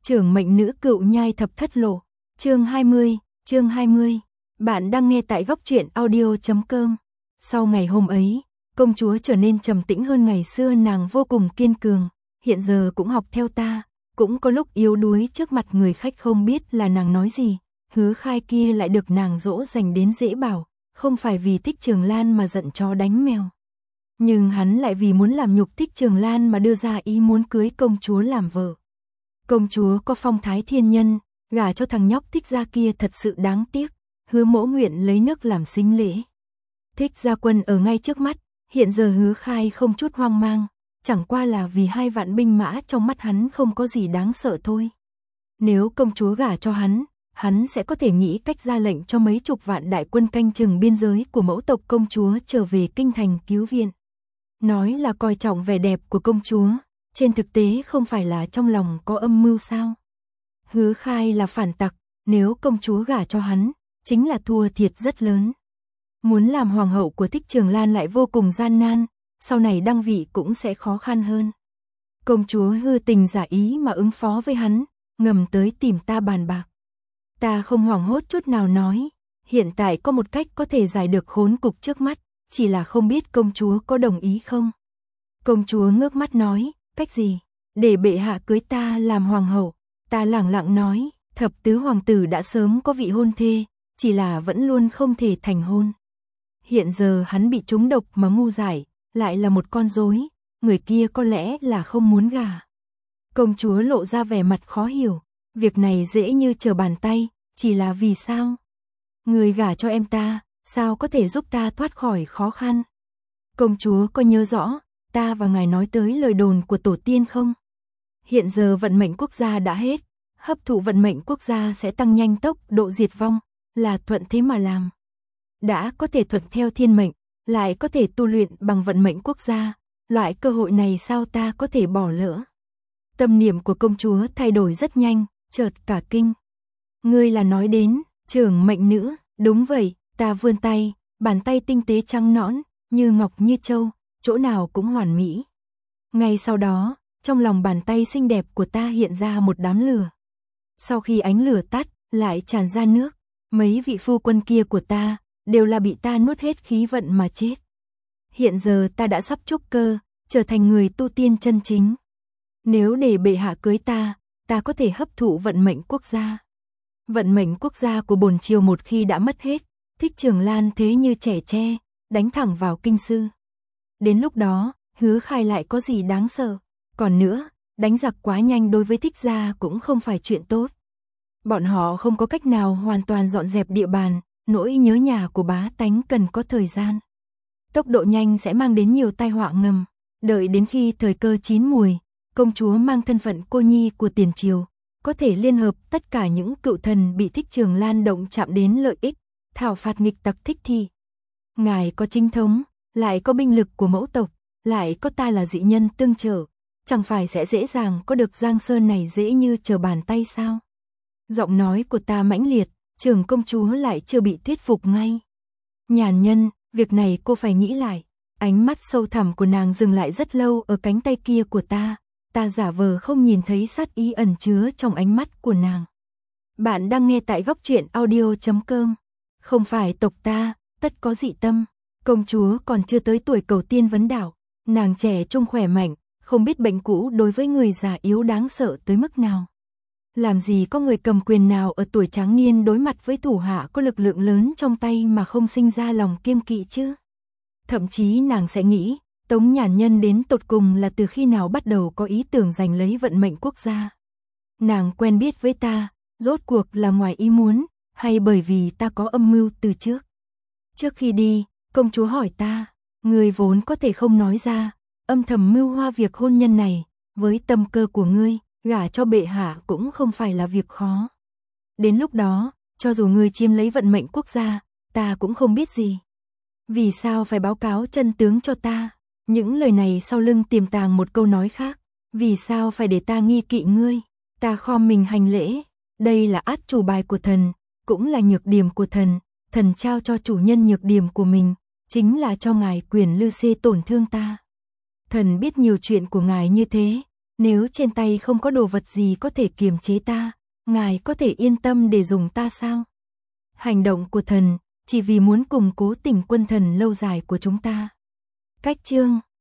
Trưởng mệnh nữ cựu nhai thập thất lộ. Chương 20. Bạn đang nghe tại góc truyện audio.com. Sau ngày hôm ấy, công chúa trở nên trầm tĩnh hơn ngày xưa, nàng vô cùng kiên cường, hiện giờ cũng học theo ta, cũng có lúc yếu đuối trước mặt người khách không biết là nàng nói gì. Hứa Khai kia lại được nàng dỗ dành đến dễ bảo, không phải vì thích Trường Lan mà giận chó đánh mèo. Nhưng hắn lại vì muốn làm nhục thích Trường Lan mà đưa ra ý muốn cưới công chúa làm vợ. Công chúa có phong thái thiên nhân, gả cho thằng nhóc Thích Gia kia thật sự đáng tiếc. Hứa Mỗ nguyện lấy nước làm sính lễ. Thích Gia quân ở ngay trước mắt, hiện giờ Hứa Khai không chút hoang mang, chẳng qua là vì 2 vạn binh mã trong mắt hắn không có gì đáng sợ thôi. Nếu công chúa gả cho hắn sẽ có thể nghĩ cách ra lệnh cho mấy chục vạn đại quân canh chừng biên giới của mẫu tộc công chúa trở về kinh thành cứu viện. Nói là coi trọng vẻ đẹp của công chúa, trên thực tế không phải là trong lòng có âm mưu sao? Hứa Khai là phản tặc, nếu công chúa gả cho hắn, chính là thua thiệt rất lớn. Muốn làm hoàng hậu của Thích Trường Lan lại vô cùng gian nan, sau này đăng vị cũng sẽ khó khăn hơn. Công chúa hư tình giả ý mà ứng phó với hắn, ngầm tới tìm ta bàn bạc. Ta không hoảng hốt chút nào nói, hiện tại có một cách có thể giải được khốn cục trước mắt, chỉ là không biết công chúa có đồng ý không? Công chúa ngước mắt nói, cách gì? Để bệ hạ cưới ta làm hoàng hậu. Ta lẳng lặng nói, thập tứ hoàng tử đã sớm có vị hôn thê, chỉ là vẫn luôn không thể thành hôn. Hiện giờ hắn bị trúng độc mà ngu dại, lại là một con rối, người kia có lẽ là không muốn gả. Công chúa lộ ra vẻ mặt khó hiểu, việc này dễ như trở bàn tay, chỉ là vì sao? Người gả cho em ta, sao có thể giúp ta thoát khỏi khó khăn? Công chúa có nhớ rõ, ta và ngài nói tới lời đồn của tổ tiên không? Hiện giờ vận mệnh quốc gia đã hết, hấp thụ vận mệnh quốc gia sẽ tăng nhanh tốc độ diệt vong, là thuận thế mà làm. Đã có thể thuận theo thiên mệnh, lại có thể tu luyện bằng vận mệnh quốc gia, loại cơ hội này sao ta có thể bỏ lỡ? Tâm niệm của công chúa thay đổi rất nhanh, chợt cả kinh. Ngươi là nói đến trưởng mệnh nữ? Đúng vậy, ta vươn tay, bàn tay tinh tế trắng nõn, như ngọc như châu, chỗ nào cũng hoàn mỹ. Ngay sau đó, trong lòng bàn tay xinh đẹp của ta hiện ra một đám lửa. Sau khi ánh lửa tắt, lại tràn ra nước. Mấy vị phu quân kia của ta, đều là bị ta nuốt hết khí vận mà chết. Hiện giờ ta đã sắp trúc cơ, trở thành người tu tiên chân chính. Nếu để bệ hạ cưới ta có thể hấp thụ vận mệnh quốc gia. Vận mệnh quốc gia của bổn triều một khi đã mất hết, Thích Trường Lan thế như trẻ tre, đánh thẳng vào kinh sư. Đến lúc đó, Hứa Khai lại có gì đáng sợ? Còn nữa, đánh giặc quá nhanh đối với Thích gia cũng không phải chuyện tốt. Bọn họ không có cách nào hoàn toàn dọn dẹp địa bàn, nỗi nhớ nhà của bá tánh cần có thời gian. Tốc độ nhanh sẽ mang đến nhiều tai họa ngầm. Đợi đến khi thời cơ chín mùi, công chúa mang thân phận cô nhi của tiền triều, có thể liên hợp tất cả những cựu thần bị Thích Trường Lan động chạm đến lợi ích, thảo phạt nghịch tặc Thích Thi. Ngài có chính thống, lại có binh lực của mẫu tộc, lại có ta là dị nhân tương trợ, chẳng phải sẽ dễ dàng có được Giang Sơn này dễ như trở bàn tay sao? Giọng nói của ta mãnh liệt, trưởng công chúa lại chưa bị thuyết phục ngay. Nhàn nhân, việc này cô phải nghĩ lại. Ánh mắt sâu thẳm của nàng dừng lại rất lâu ở cánh tay kia của ta giả vờ không nhìn thấy sát ý ẩn chứa trong ánh mắt của nàng. Bạn đang nghe tại góc truyện audio.com. Không phải tộc ta, tất có dị tâm. Công chúa còn chưa tới tuổi cầu tiên vấn đạo, nàng trẻ trung khỏe mạnh, không biết bệnh cũ đối với người già yếu đáng sợ tới mức nào. Làm gì có người cầm quyền nào ở tuổi tráng niên đối mặt với thủ hạ có lực lượng lớn trong tay mà không sinh ra lòng kiêng kỵ chứ? Thậm chí nàng sẽ nghĩ, Tống Nhàn Nhân đến tột cùng là từ khi nào bắt đầu có ý tưởng giành lấy vận mệnh quốc gia. Nàng quen biết với ta, rốt cuộc là ngoài ý muốn, hay bởi vì ta có âm mưu từ trước. Trước khi đi, công chúa hỏi ta, ngươi vốn có thể không nói ra, âm thầm mưu hoa việc hôn nhân này, với tâm cơ của ngươi, gả cho bệ hạ cũng không phải là việc khó. Đến lúc đó, cho dù ngươi chiếm lấy vận mệnh quốc gia, ta cũng không biết gì. Vì sao phải báo cáo chân tướng cho ta? Những lời này sau lưng tiềm tàng một câu nói khác. Vì sao phải để ta nghi kỵ ngươi? Ta khom mình hành lễ. Đây là át chủ bài của thần, cũng là nhược điểm của thần. Thần trao cho chủ nhân nhược điểm của mình, chính là cho ngài quyền lưu xê tổn thương ta. Thần biết nhiều chuyện của ngài như thế, nếu trên tay không có đồ vật gì có thể kiềm chế ta, ngài có thể yên tâm để dùng ta sao? Hành động của thần, chỉ vì muốn củng cố tình quân thần lâu dài của chúng ta. Cách chương